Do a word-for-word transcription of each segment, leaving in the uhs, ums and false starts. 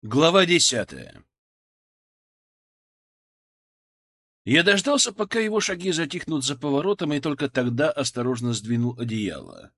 Глава десятая. Я дождался, пока его шаги затихнут за поворотом, и только тогда осторожно сдвинул одеяло.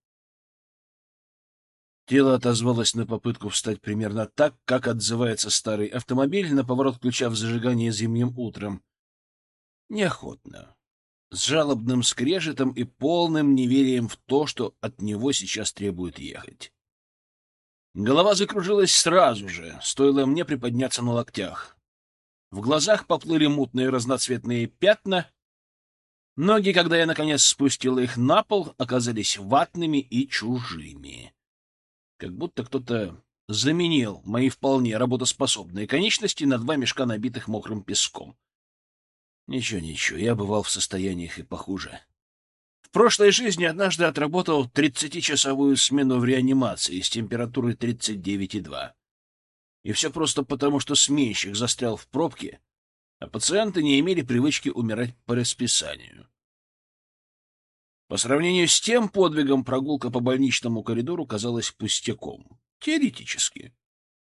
Тело отозвалось на попытку встать примерно так, как отзывается старый автомобиль на поворот ключа в зажигании зимним утром. Неохотно, с жалобным скрежетом и полным неверием в то, что от него сейчас требует ехать. Голова закружилась сразу же, стоило мне приподняться на локтях. В глазах поплыли мутные разноцветные пятна. Ноги, когда я, наконец, спустил их на пол, оказались ватными и чужими. Как будто кто-то заменил мои вполне работоспособные конечности на два мешка, набитых мокрым песком. Ничего, ничего, я бывал в состояниях и похуже. В прошлой жизни однажды отработал тридцатичасовую смену в реанимации с температурой тридцать девять и два. И все просто потому, что сменщик застрял в пробке, а пациенты не имели привычки умирать по расписанию. По сравнению с тем подвигом прогулка по больничному коридору казалась пустяком. Теоретически.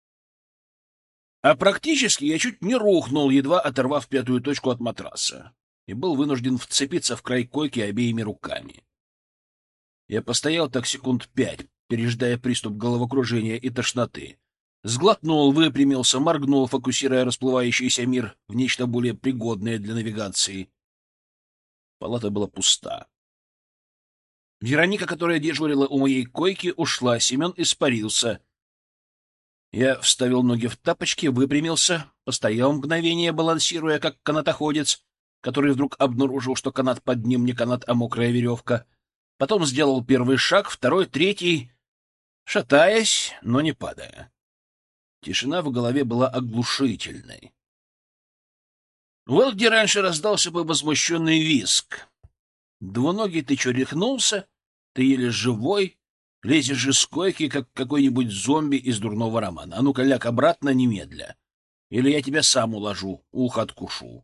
А практически я чуть не рухнул, едва оторвав пятую точку от матраса, и был вынужден вцепиться в край койки обеими руками. Я постоял так секунд пять, пережидая приступ головокружения и тошноты. Сглотнул, выпрямился, моргнул, фокусируя расплывающийся мир в нечто более пригодное для навигации. Палата была пуста. Вероника, которая дежурила у моей койки, ушла, Семен испарился. Я вставил ноги в тапочки, выпрямился, постоял мгновение, балансируя, как канатоходец, который вдруг обнаружил, что канат под ним не канат, а мокрая веревка. Потом сделал первый шаг, второй, третий, шатаясь, но не падая. Тишина в голове была оглушительной. Вот где раньше раздался бы возмущенный визг. Двуногий, ты что, рехнулся? Ты еле живой? Лезешь из койки, как какой-нибудь зомби из дурного романа. А ну-ка, ляг обратно немедля. Или я тебя сам уложу, ухо откушу.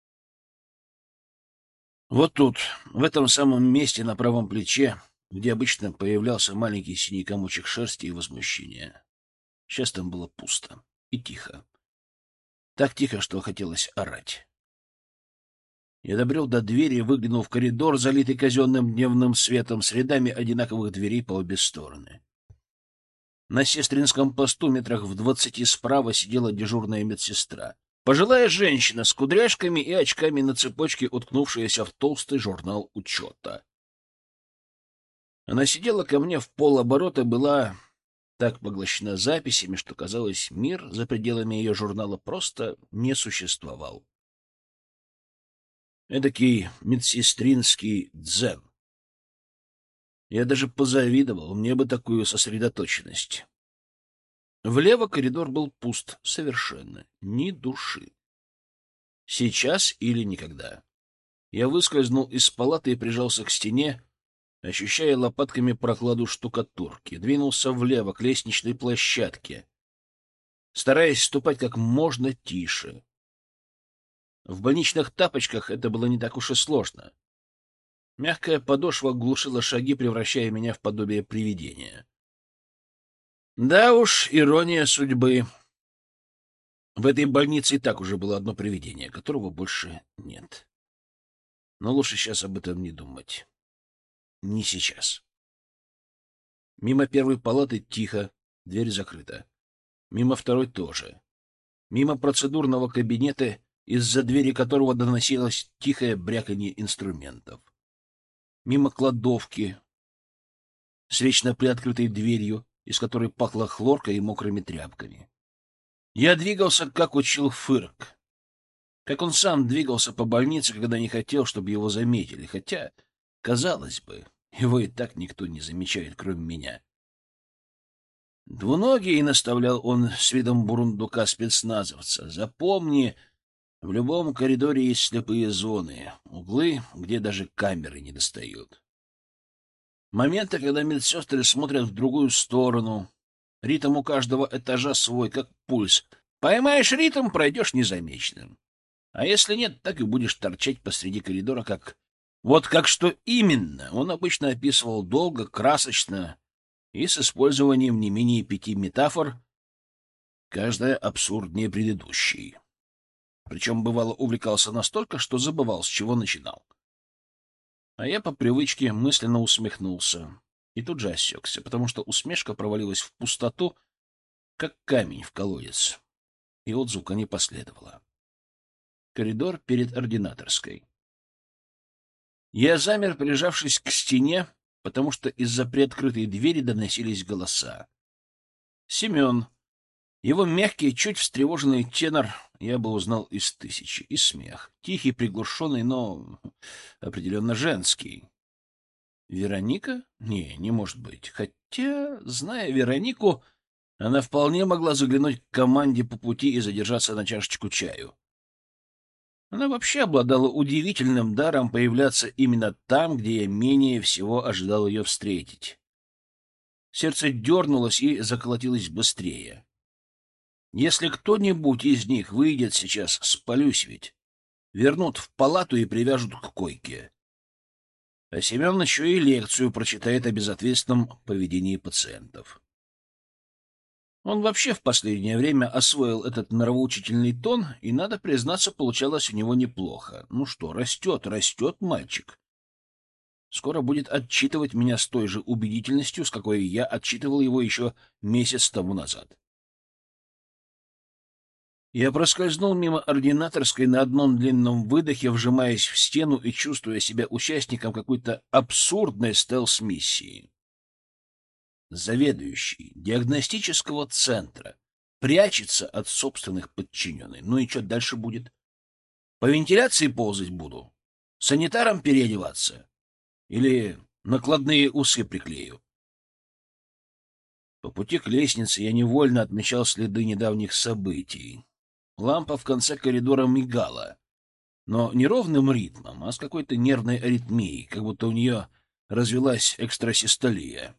Вот тут, в этом самом месте на правом плече, где обычно появлялся маленький синий комочек шерсти и возмущения. Сейчас там было пусто и тихо. Так тихо, что хотелось орать. Я добрел до двери и выглянул в коридор, залитый казенным дневным светом, с рядами одинаковых дверей по обе стороны. На сестринском посту метрах в двадцати справа сидела дежурная медсестра. Пожилая женщина с кудряшками и очками на цепочке, уткнувшаяся в толстый журнал учета. Она сидела ко мне в полоборота, была так поглощена записями, что, казалось, мир за пределами ее журнала просто не существовал. Эдакий медсестринский дзен. Я даже позавидовал, мне бы такую сосредоточенность. Влево коридор был пуст совершенно, ни души. Сейчас или никогда. Я выскользнул из палаты и прижался к стене, ощущая лопатками прохладу штукатурки, двинулся влево к лестничной площадке, стараясь ступать как можно тише. В больничных тапочках это было не так уж и сложно. Мягкая подошва глушила шаги, превращая меня в подобие привидения. Да уж, ирония судьбы. В этой больнице и так уже было одно привидение, которого больше нет. Но лучше сейчас об этом не думать. Не сейчас. Мимо первой палаты тихо, дверь закрыта. Мимо второй тоже. Мимо процедурного кабинета, из-за двери которого доносилось тихое бряканье инструментов. Мимо кладовки с вечно приоткрытой дверью, из которой пахло хлоркой и мокрыми тряпками. Я двигался, как учил Фырк. Как он сам двигался по больнице, когда не хотел, чтобы его заметили. Хотя, казалось бы, его и так никто не замечает, кроме меня. «Двуногий», — наставлял он с видом бурундука-спецназовца, — «запомни, в любом коридоре есть слепые зоны, углы, где даже камеры не достают. Моменты, когда медсестры смотрят в другую сторону. Ритм у каждого этажа свой, как пульс. Поймаешь ритм — пройдешь незамеченным. А если нет, так и будешь торчать посреди коридора, как... Вот как что именно он обычно описывал долго, красочно и с использованием не менее пяти метафор, каждая абсурднее предыдущей. Причем, бывало, увлекался настолько, что забывал, с чего начинал. А я по привычке мысленно усмехнулся и тут же осекся, потому что усмешка провалилась в пустоту, как камень в колодец, и отзвука не последовало. Коридор перед ординаторской. Я замер, прижавшись к стене, потому что из-за приоткрытой двери доносились голоса. Семен. Его мягкий, чуть встревоженный тенор я бы узнал из тысячи, и смех. Тихий, приглушенный, но определенно женский. Вероника? Не, не может быть. Хотя, зная Веронику, она вполне могла заглянуть к команде по пути и задержаться на чашечку чаю. Она вообще обладала удивительным даром появляться именно там, где я менее всего ожидал ее встретить. Сердце дернулось и заколотилось быстрее. Если кто-нибудь из них выйдет сейчас, спалюсь ведь. Вернут в палату и привяжут к койке. А Семен еще и лекцию прочитает о безответственном поведении пациентов. Он вообще в последнее время освоил этот нравоучительный тон, и, надо признаться, получалось у него неплохо. Ну что, растет, растет мальчик. Скоро будет отчитывать меня с той же убедительностью, с какой я отчитывал его еще месяц тому назад. Я проскользнул мимо ординаторской на одном длинном выдохе, вжимаясь в стену и чувствуя себя участником какой-то абсурдной стелс-миссии. Заведующий диагностического центра прячется от собственных подчиненных. Ну и что дальше будет? По вентиляции ползать буду? Санитаром переодеваться? Или накладные усы приклею? По пути к лестнице я невольно отмечал следы недавних событий. Лампа в конце коридора мигала, но не ровным ритмом, а с какой-то нервной аритмией, как будто у нее развилась экстрасистолия.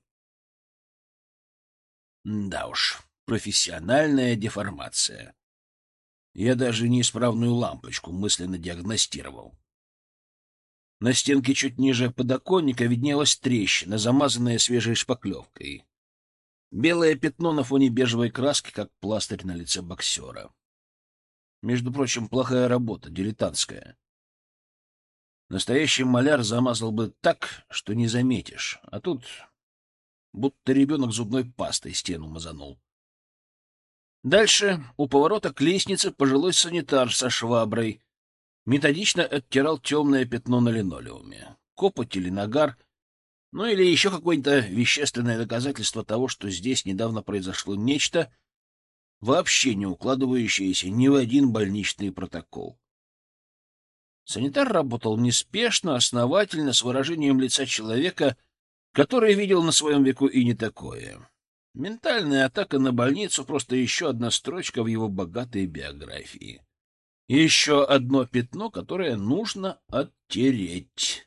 Да уж, профессиональная деформация. Я даже неисправную лампочку мысленно диагностировал. На стенке чуть ниже подоконника виднелась трещина, замазанная свежей шпаклевкой. Белое пятно на фоне бежевой краски, как пластырь на лице боксера. Между прочим, плохая работа, дилетантская. Настоящий маляр замазал бы так, что не заметишь, а тут будто ребенок зубной пастой стену мазанул. Дальше, у поворота к лестнице, пожилой санитар со шваброй методично оттирал темное пятно на линолеуме. Копоть или нагар, ну или еще какое-то вещественное доказательство того, что здесь недавно произошло нечто, вообще не укладывающееся ни в один больничный протокол. Санитар работал неспешно, основательно, с выражением лица человека, который видел на своем веку и не такое. Ментальная атака на больницу — просто еще одна строчка в его богатой биографии. Еще одно пятно, которое нужно оттереть.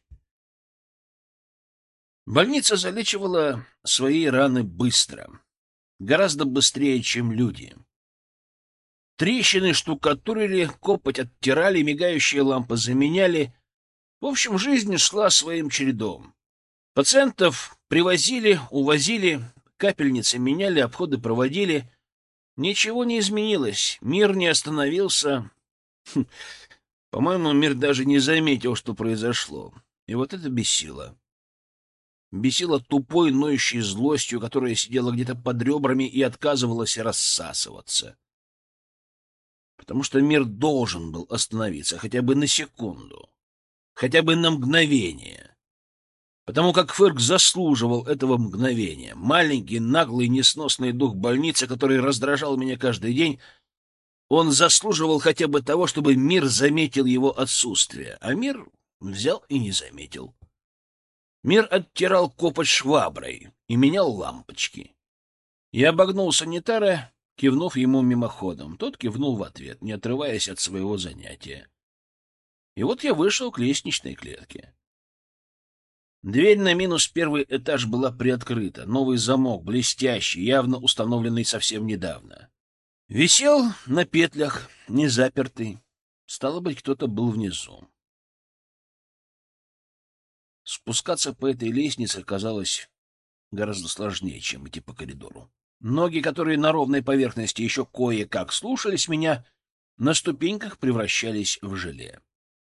Больница залечивала свои раны быстро, гораздо быстрее, чем люди. Трещины штукатурили, копоть оттирали, мигающие лампы заменяли. В общем, жизнь шла своим чередом. Пациентов привозили, увозили, капельницы меняли, обходы проводили. Ничего не изменилось, мир не остановился. Хм, по-моему, мир даже не заметил, что произошло. И вот это бесило. Бесило тупой, ноющей злостью, которая сидела где-то под ребрами и отказывалась рассасываться. Потому что мир должен был остановиться хотя бы на секунду, хотя бы на мгновение. Потому как Фырк заслуживал этого мгновения. Маленький, наглый, несносный дух больницы, который раздражал меня каждый день, он заслуживал хотя бы того, чтобы мир заметил его отсутствие. А мир взял и не заметил. Мир оттирал копоть шваброй и менял лампочки. Я обогнул санитара, кивнув ему мимоходом. Тот кивнул в ответ, не отрываясь от своего занятия. И вот я вышел к лестничной клетке. Дверь на минус первый этаж была приоткрыта. Новый замок, блестящий, явно установленный совсем недавно. Висел на петлях, не запертый. Стало быть, кто-то был внизу. Спускаться по этой лестнице казалось гораздо сложнее, чем идти по коридору. Ноги, которые на ровной поверхности еще кое-как слушались меня, на ступеньках превращались в желе.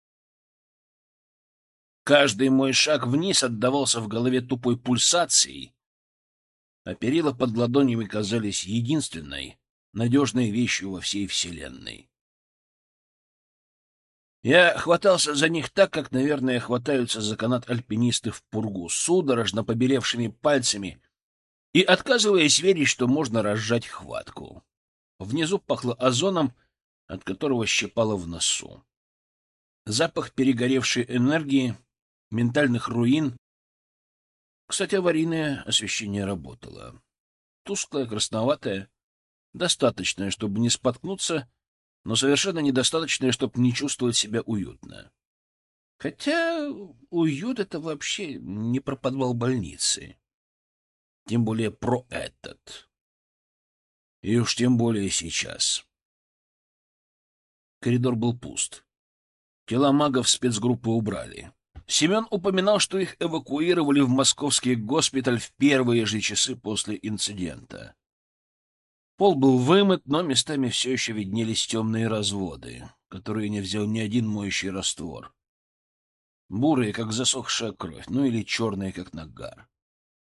Каждый мой шаг вниз отдавался в голове тупой пульсацией, а перила под ладонями казались единственной, надежной вещью во всей вселенной. Я хватался за них так, как, наверное, хватаются за канат альпинисты в пургу, судорожно побелевшими пальцами и отказываясь верить, что можно разжать хватку. Внизу пахло озоном, от которого щипало в носу. Запах перегоревшей энергии, ментальных руин. Кстати, аварийное освещение работало. Тусклое, красноватое, достаточное, чтобы не споткнуться, но совершенно недостаточное, чтобы не чувствовать себя уютно. Хотя уют — это вообще не про подвал больницы. Тем более про этот. И уж тем более сейчас. Коридор был пуст. Тела магов спецгруппы убрали. Семен упоминал, что их эвакуировали в московский госпиталь в первые же часы после инцидента. Пол был вымыт, но местами все еще виднелись темные разводы, которые не взял ни один моющий раствор. Бурые, как засохшая кровь, ну или черные, как нагар.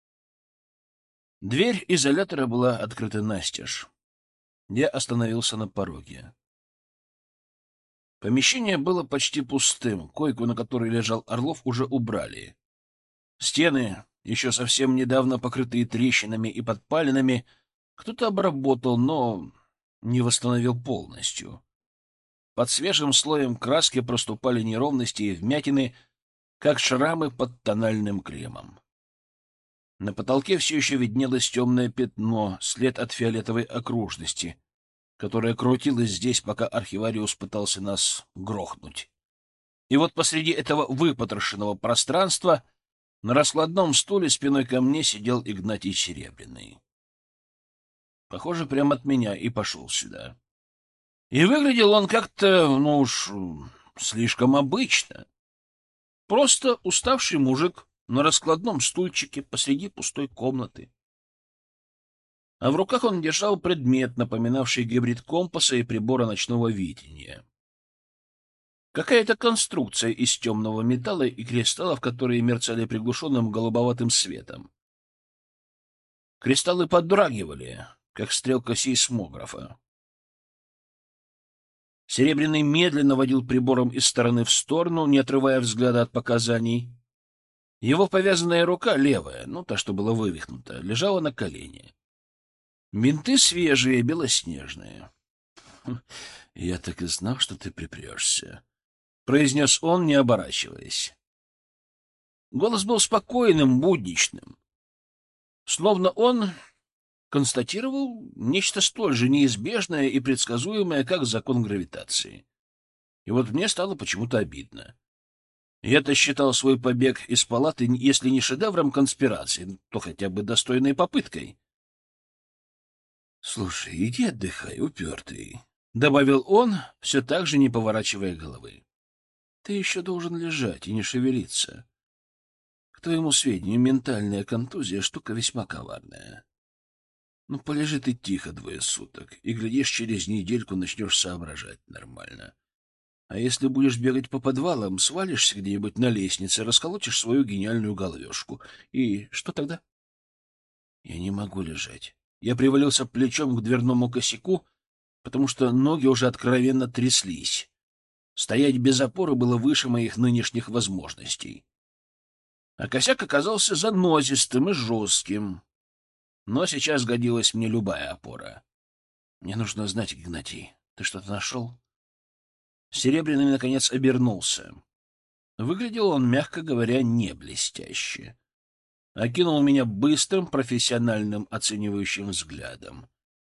Дверь изолятора была открыта настежь. Я остановился на пороге. Помещение было почти пустым. Койку, на которой лежал Орлов, уже убрали. Стены, еще совсем недавно покрытые трещинами и подпалинами, кто-то обработал, но не восстановил полностью. Под свежим слоем краски проступали неровности и вмятины, как шрамы под тональным кремом. На потолке все еще виднелось темное пятно, след от фиолетовой окружности, которая крутилась здесь, пока архивариус пытался нас грохнуть. И вот посреди этого выпотрошенного пространства на раскладном стуле спиной ко мне сидел Игнатий Серебряный. Похоже, прямо от меня и пошел сюда. И выглядел он как-то, ну уж, слишком обычно. Просто уставший мужик на раскладном стульчике посреди пустой комнаты. А в руках он держал предмет, напоминавший гибрид компаса и прибора ночного видения. Какая-то конструкция из темного металла и кристаллов, которые мерцали приглушенным голубоватым светом. Кристаллы подрагивали, как стрелка сейсмографа. Серебряный медленно водил прибором из стороны в сторону, не отрывая взгляда от показаний. Его повязанная рука, левая, ну, та, что была вывихнута, лежала на колене. Бинты свежие, белоснежные. — Я так и знал, что ты припрешься, — произнес он, не оборачиваясь. Голос был спокойным, будничным. Словно он констатировал нечто столь же неизбежное и предсказуемое, как закон гравитации. И вот мне стало почему-то обидно. Я-то считал свой побег из палаты, если не шедевром конспирации, то хотя бы достойной попыткой. — Слушай, иди отдыхай, упертый, — добавил он, все так же не поворачивая головы. — Ты еще должен лежать и не шевелиться. К твоему сведению, ментальная контузия — штука весьма коварная. Ну, полежи ты тихо двое суток, и, глядишь, через недельку начнешь соображать нормально. А если будешь бегать по подвалам, свалишься где-нибудь на лестнице, расколотишь свою гениальную головешку. И что тогда? Я не могу лежать. Я привалился плечом к дверному косяку, потому что ноги уже откровенно тряслись. Стоять без опоры было выше моих нынешних возможностей. А косяк оказался занозистым и жестким. Но сейчас годилась мне любая опора. Мне нужно знать, Игнатий, ты что-то нашел? Серебряный, наконец, обернулся. Выглядел он, мягко говоря, не блестяще. Окинул меня быстрым, профессиональным, оценивающим взглядом.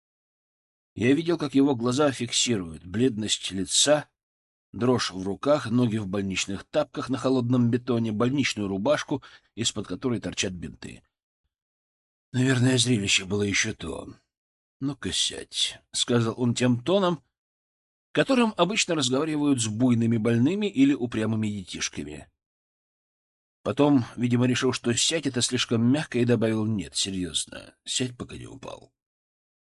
Я видел, как его глаза фиксируют бледность лица, дрожь в руках, ноги в больничных тапках на холодном бетоне, больничную рубашку, из-под которой торчат бинты. Наверное, зрелище было еще то. — Ну-ка сядь, — сказал он тем тоном, которым обычно разговаривают с буйными больными или упрямыми детишками. Потом, видимо, решил, что «сядь» — это слишком мягко, и добавил: — Нет, серьезно, сядь, пока не упал.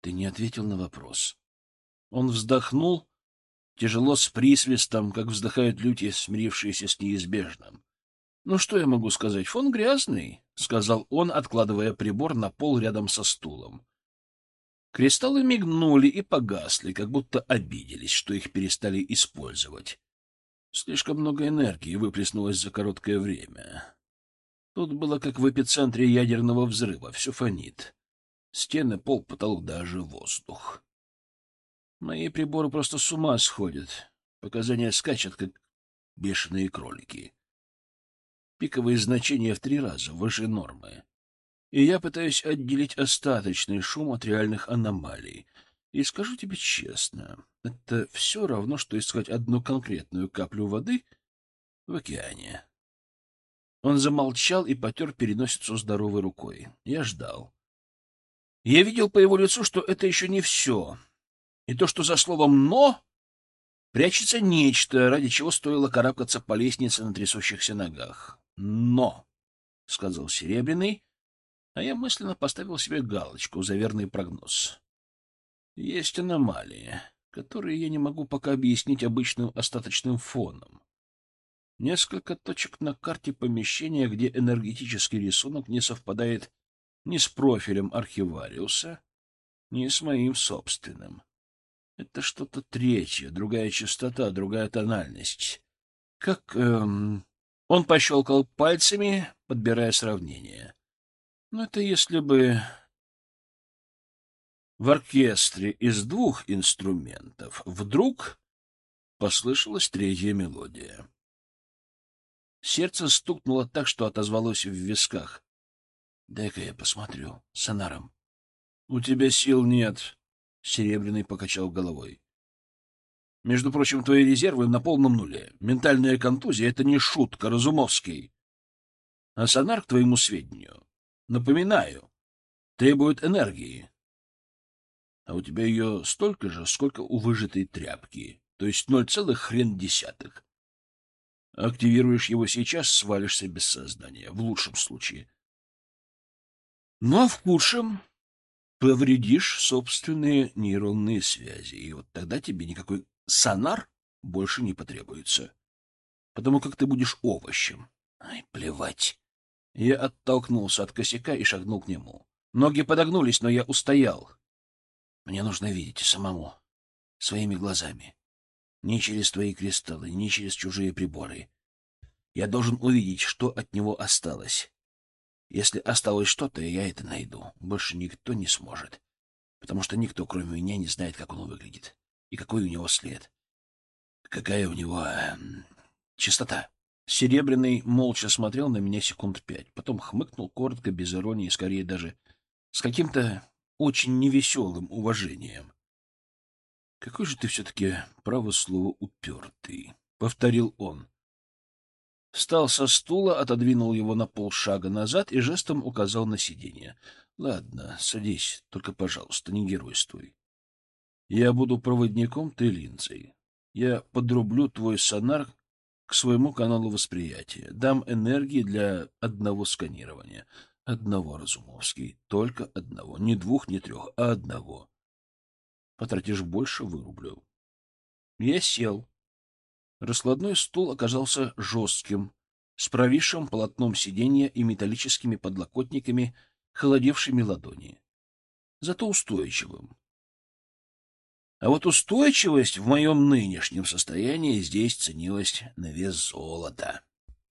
Ты не ответил на вопрос. Он вздохнул, тяжело, с присвистом, как вздыхают люди, смирившиеся с неизбежным. — Ну, что я могу сказать? Фон грязный, — сказал он, откладывая прибор на пол рядом со стулом. Кристаллы мигнули и погасли, как будто обиделись, что их перестали использовать. Слишком много энергии выплеснулось за короткое время. Тут было как в эпицентре ядерного взрыва, все фонит. Стены, пол, потолок, даже воздух. Мои приборы просто с ума сходят. Показания скачут, как бешеные кролики. Пиковые значения в три раза выше нормы. И я пытаюсь отделить остаточный шум от реальных аномалий. И скажу тебе честно, это все равно, что искать одну конкретную каплю воды в океане. Он замолчал и потер переносицу здоровой рукой. Я ждал. Я видел по его лицу, что это еще не все. И то, что за словом «но» прячется нечто, ради чего стоило карабкаться по лестнице на трясущихся ногах. «Но», — сказал Серебряный, а я мысленно поставил себе галочку за верный прогноз. Есть аномалии, которые я не могу пока объяснить обычным остаточным фоном. Несколько точек на карте помещения, где энергетический рисунок не совпадает ни с профилем архивариуса, ни с моим собственным. Это что-то третье, другая частота, другая тональность. Как... Эм... Он пощелкал пальцами, подбирая сравнение. Ну, это если бы в оркестре из двух инструментов вдруг послышалась третья мелодия. Сердце стукнуло так, что отозвалось в висках. — Дай-ка я посмотрю. Сонаром. — У тебя сил нет, — Серебряный покачал головой. — Между прочим, твои резервы на полном нуле. Ментальная контузия — это не шутка, Разумовский. А сонар, к твоему сведению, напоминаю, требует энергии. А у тебя ее столько же, сколько у выжатой тряпки, то есть ноль целых хрен десятых. Активируешь его сейчас — свалишься без сознания, в лучшем случае. Ну а в худшем повредишь собственные нейронные связи, и вот тогда тебе никакой сонар больше не потребуется, потому как ты будешь овощем. Ай, плевать. Я оттолкнулся от косяка и шагнул к нему. Ноги подогнулись, но я устоял. Мне нужно видеть самому, своими глазами. Ни через твои кристаллы, ни через чужие приборы. Я должен увидеть, что от него осталось. Если осталось что-то, я это найду. Больше никто не сможет. Потому что никто, кроме меня, не знает, как он выглядит. И какой у него след. Какая у него э, частота. Серебряный молча смотрел на меня секунд пять. Потом хмыкнул коротко, без иронии, скорее даже с каким-то очень невеселым уважением. — Какой же ты все-таки, право слово, упертый, — повторил он. Встал со стула, отодвинул его на полшага назад и жестом указал на сиденье. — Ладно, садись, только, пожалуйста, не геройствуй. Я буду проводником, ты линзой. Я подрублю твой сонар к своему каналу восприятия. Дам энергии для одного сканирования. Одного, Разумовский, только одного. Не двух, не трех, а одного. Потратишь больше — вырублю. Я сел. Раскладной стул оказался жестким, с провисшим полотном сиденья и металлическими подлокотниками, холодевшими ладони. Зато устойчивым. А вот устойчивость в моем нынешнем состоянии здесь ценилась на вес золота.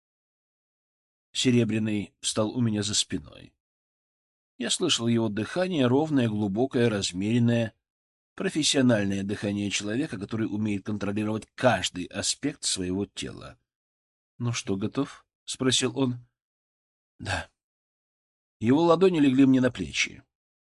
Серебряный встал у меня за спиной. Я слышал его дыхание, ровное, глубокое, размеренное, профессиональное дыхание человека, который умеет контролировать каждый аспект своего тела. — Ну что, готов? — спросил он. — Да. Его ладони легли мне на плечи.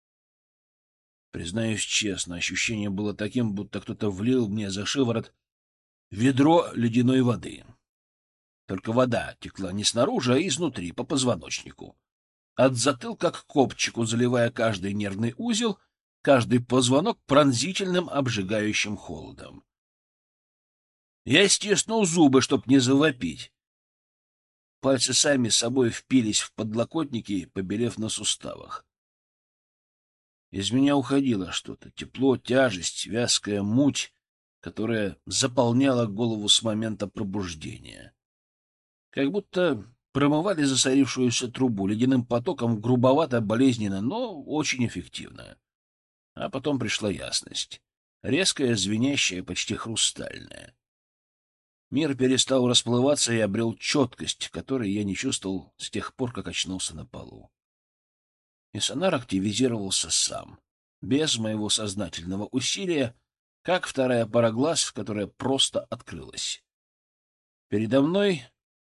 Признаюсь честно, ощущение было таким, будто кто-то влил мне за шиворот ведро ледяной воды. Только вода текла не снаружи, а изнутри, по позвоночнику. От затылка к копчику, заливая каждый нервный узел, каждый позвонок пронзительным обжигающим холодом. Я стиснул зубы, чтоб не завопить. Пальцы сами собой впились в подлокотники, побелев на суставах. Из меня уходило что-то — тепло, тяжесть, вязкая муть, которая заполняла голову с момента пробуждения. Как будто промывали засорившуюся трубу ледяным потоком, грубовато, болезненно, но очень эффективно. А потом пришла ясность. Резкая, звенящая, почти хрустальная. Мир перестал расплываться и обрел четкость, которой я не чувствовал с тех пор, как очнулся на полу. И сонар активизировался сам, без моего сознательного усилия, как вторая пара глаз, которая просто открылась. Передо мной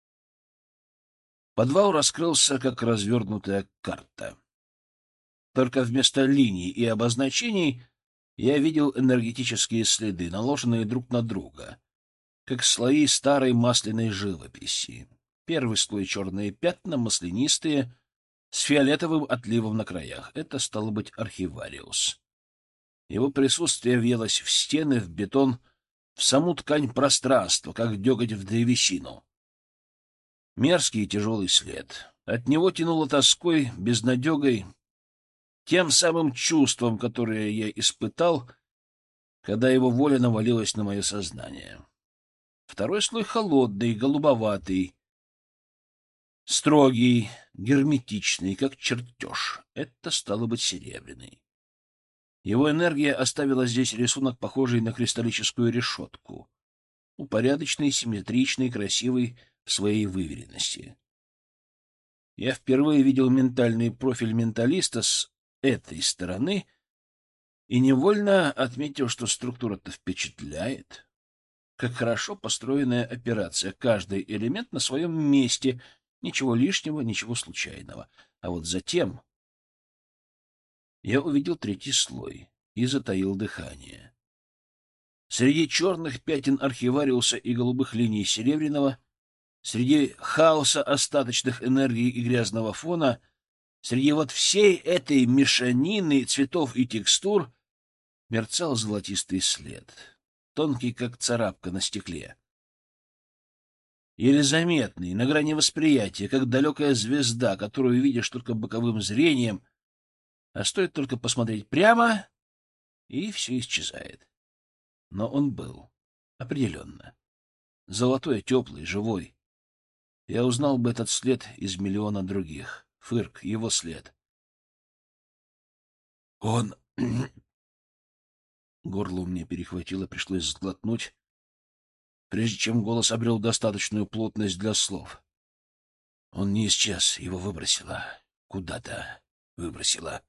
подвал раскрылся, как развернутая карта. Только вместо линий и обозначений я видел энергетические следы, наложенные друг на друга, как слои старой масляной живописи. Первый слой — черные пятна, маслянистые, с фиолетовым отливом на краях. Это, стало быть, архивариус. Его присутствие въелось в стены, в бетон, в саму ткань пространства, как деготь в древесину. Мерзкий и тяжелый след. От него тянуло тоской, безнадегой, тем самым чувством, которое я испытал, когда его воля навалилась на мое сознание. Второй слой холодный, голубоватый, строгий, герметичный, как чертеж. Это, стало быть, серебряный. Его энергия оставила здесь рисунок, похожий на кристаллическую решетку. Упорядоченный, симметричный, красивый в своей выверенности. Я впервые видел ментальный профиль менталиста с этой стороны и невольно отметил, что структура-то впечатляет. Как хорошо построенная операция. Каждый элемент на своем месте. Ничего лишнего, ничего случайного. А вот затем я увидел третий слой и затаил дыхание. Среди черных пятен архивариуса и голубых линий серебряного, среди хаоса остаточных энергий и грязного фона, среди вот всей этой мешанины цветов и текстур мерцал золотистый след, тонкий, как царапка на стекле. Еле заметный, на грани восприятия, как далекая звезда, которую видишь только боковым зрением, а стоит только посмотреть прямо, и все исчезает. Но он был. Определенно. Золотой, теплый, живой. Я узнал бы этот след из миллиона других. Фырк, его след. Он... Горло у меня перехватило, пришлось сглотнуть, прежде чем голос обрел достаточную плотность для слов. Он не исчез, его выбросило. Куда-то выбросило.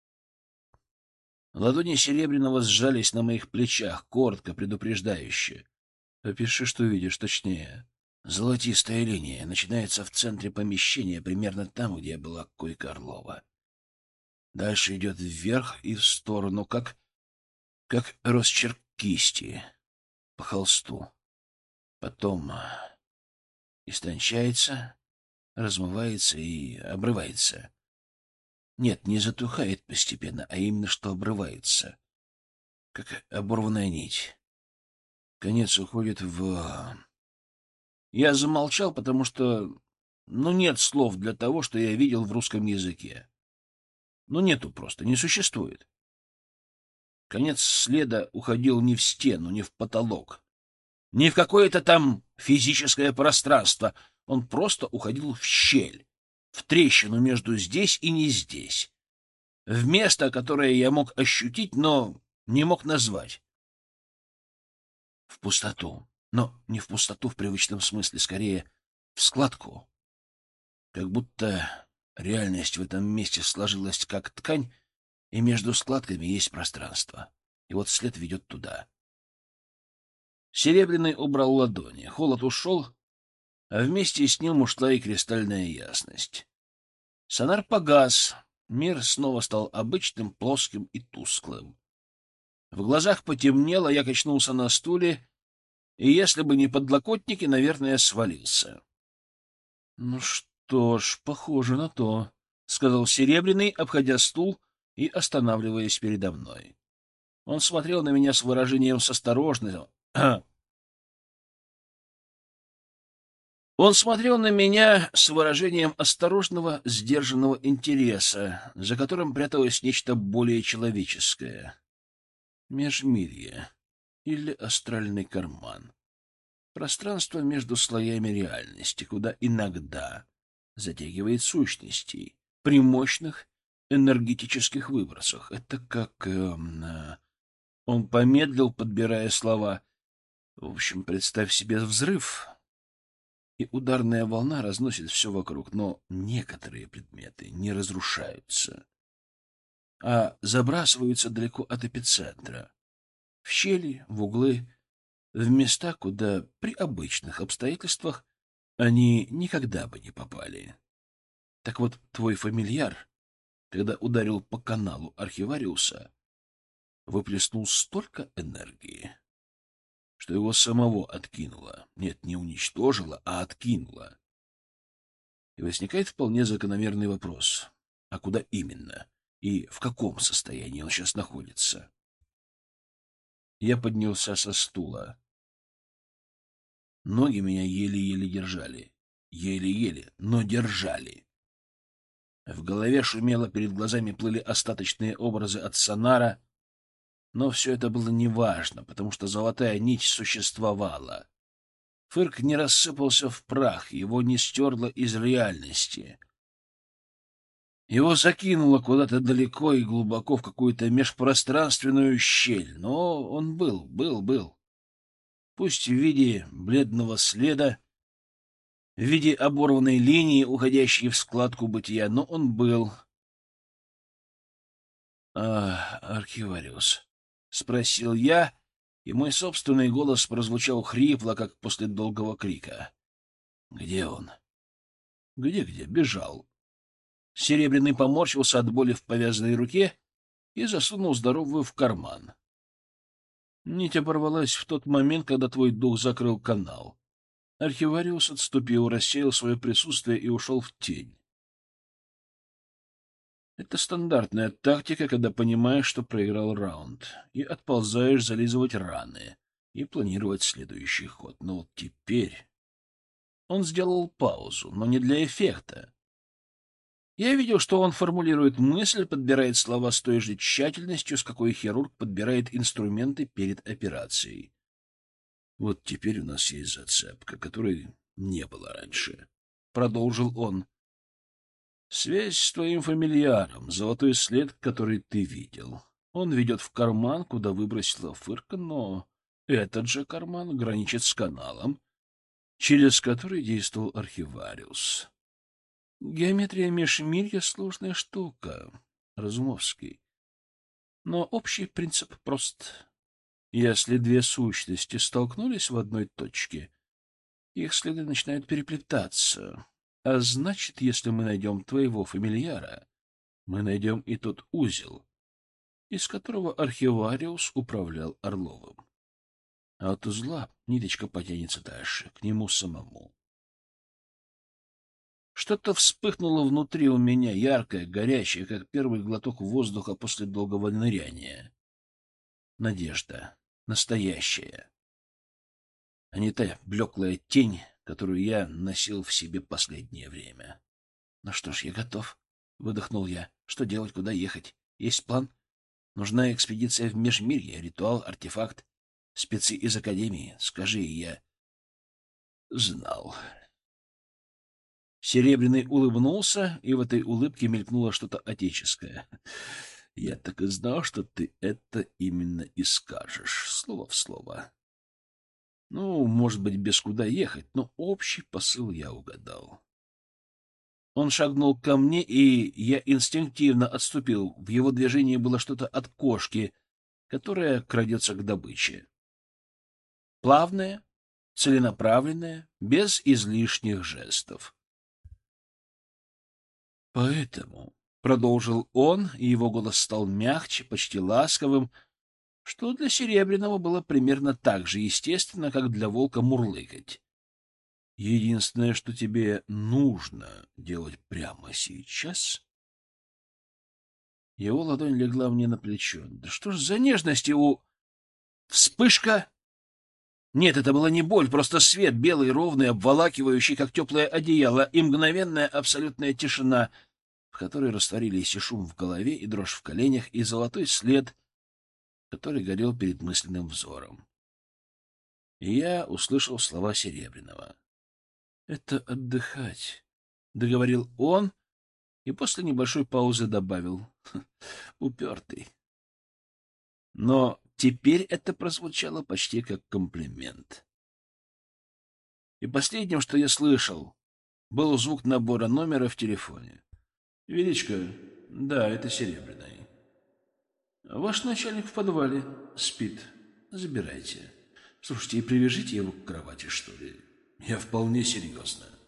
Ладони Серебряного сжались на моих плечах, коротко, предупреждающе. Опиши, что видишь, точнее. Золотистая линия начинается в центре помещения, примерно там, где была койка Орлова. Дальше идет вверх и в сторону, как... как росчерк кисти по холсту. Потом истончается, размывается и обрывается. Нет, не затухает постепенно, а именно что обрывается, как оборванная нить. Конец уходит в... Я замолчал, потому что, ну, нет слов для того, что я видел в русском языке. Ну, нету просто, не существует. Конец следа уходил не в стену, не в потолок, не в какое-то там физическое пространство. Он просто уходил в щель, в трещину между здесь и не здесь, в место, которое я мог ощутить, но не мог назвать. В пустоту. Но не в пустоту в привычном смысле, скорее в складку. Как будто реальность в этом месте сложилась как ткань, и между складками есть пространство. И вот след ведет туда. Серебряный убрал ладони. Холод ушел, а вместе с ним ушла и кристальная ясность. Сонар погас. Мир снова стал обычным, плоским и тусклым. В глазах потемнело, я качнулся на стуле, и если бы не подлокотники, наверное, свалился. — Ну что ж, похоже на то, — сказал Серебряный, обходя стул и останавливаясь передо мной. Он смотрел на меня с выражением с осторожностью, Он смотрел на меня с выражением осторожного, сдержанного интереса, за которым пряталось нечто более человеческое. Межмирье или астральный карман. Пространство между слоями реальности, куда иногда затягивает сущностей при мощных энергетических выбросах. Это как... Эм, э, Он помедлил, подбирая слова. В общем, представь себе взрыв, и ударная волна разносит все вокруг, но некоторые предметы не разрушаются, а забрасываются далеко от эпицентра, в щели, в углы, в места, куда при обычных обстоятельствах они никогда бы не попали. Так вот, твой фамильяр, когда ударил по каналу Архивариуса, выплеснул столько энергии, что его самого откинуло. Нет, не уничтожило, а откинуло. И возникает вполне закономерный вопрос. А куда именно? И в каком состоянии он сейчас находится? Я поднялся со стула. Ноги меня еле-еле держали. Еле-еле, но держали. В голове шумело, перед глазами плыли остаточные образы от сонара, но все это было неважно, потому что золотая нить существовала. Фырк не рассыпался в прах, его не стерло из реальности. Его закинуло куда-то далеко и глубоко в какую-то межпространственную щель, но он был, был, был. Пусть в виде бледного следа, в виде оборванной линии, уходящей в складку бытия, но он был. — А, Архивариус, — спросил я, и мой собственный голос прозвучал хрипло, как после долгого крика. — Где он? — Где-где? Бежал. Серебряный поморщился от боли в повязанной руке и засунул здоровую в карман. Нить оборвалась в тот момент, когда твой дух закрыл канал. Архивариус отступил, рассеял свое присутствие и ушел в тень. Это стандартная тактика, когда понимаешь, что проиграл раунд, и отползаешь зализывать раны и планировать следующий ход. Но вот теперь он сделал паузу, но не для эффекта. Я видел, что он формулирует мысль, подбирает слова с той же тщательностью, с какой хирург подбирает инструменты перед операцией. Вот теперь у нас есть зацепка, которой не было раньше. Продолжил он. Связь с твоим фамильяром, золотой след, который ты видел. Он ведет в карман, куда выбросила Фырка, но этот же карман граничит с каналом, через который действовал Архивариус. Геометрия межмирья — сложная штука, Разумовский. Но общий принцип прост. Если две сущности столкнулись в одной точке, их следы начинают переплетаться. А значит, если мы найдем твоего фамильяра, мы найдем и тот узел, из которого Архивариус управлял Орловым. А от узла ниточка потянется дальше, к нему самому. Что-то вспыхнуло внутри у меня, яркое, горячее, как первый глоток воздуха после долгого ныряния. Надежда. Настоящая. А не та блеклая тень, которую я носил в себе последнее время. — Ну что ж, я готов, — выдохнул я. — Что делать, куда ехать? Есть план? Нужна экспедиция в Межмирье, ритуал, артефакт. Спецы из Академии. Скажи, я знал. Серебряный улыбнулся, и в этой улыбке мелькнуло что-то отеческое. — Я так и знал, что ты это именно и скажешь, слово в слово. Ну, может быть, без куда ехать, но общий посыл я угадал. Он шагнул ко мне, и я инстинктивно отступил. В его движении было что-то от кошки, которая крадется к добыче. Плавное, целенаправленное, без излишних жестов. Поэтому, — продолжил он, и его голос стал мягче, почти ласковым, что для Серебряного было примерно так же естественно, как для волка мурлыкать. Единственное, что тебе нужно делать прямо сейчас... Его ладонь легла мне на плечо. Да что ж за нежности у... Вспышка! Нет, это была не боль, просто свет, белый, ровный, обволакивающий, как теплое одеяло, и мгновенная абсолютная тишина, в которой растворились и шум в голове, и дрожь в коленях, и золотой след, который горел перед мысленным взором. И я услышал слова Серебряного. «Это отдыхать», — договорил он, и после небольшой паузы добавил. «Упертый». Но теперь это прозвучало почти как комплимент. И последним, что я слышал, был звук набора номера в телефоне. «Величко, да, это Серебряный. Ваш начальник в подвале спит. Забирайте. Слушайте, и привяжите его к кровати, что ли. Я вполне серьезно».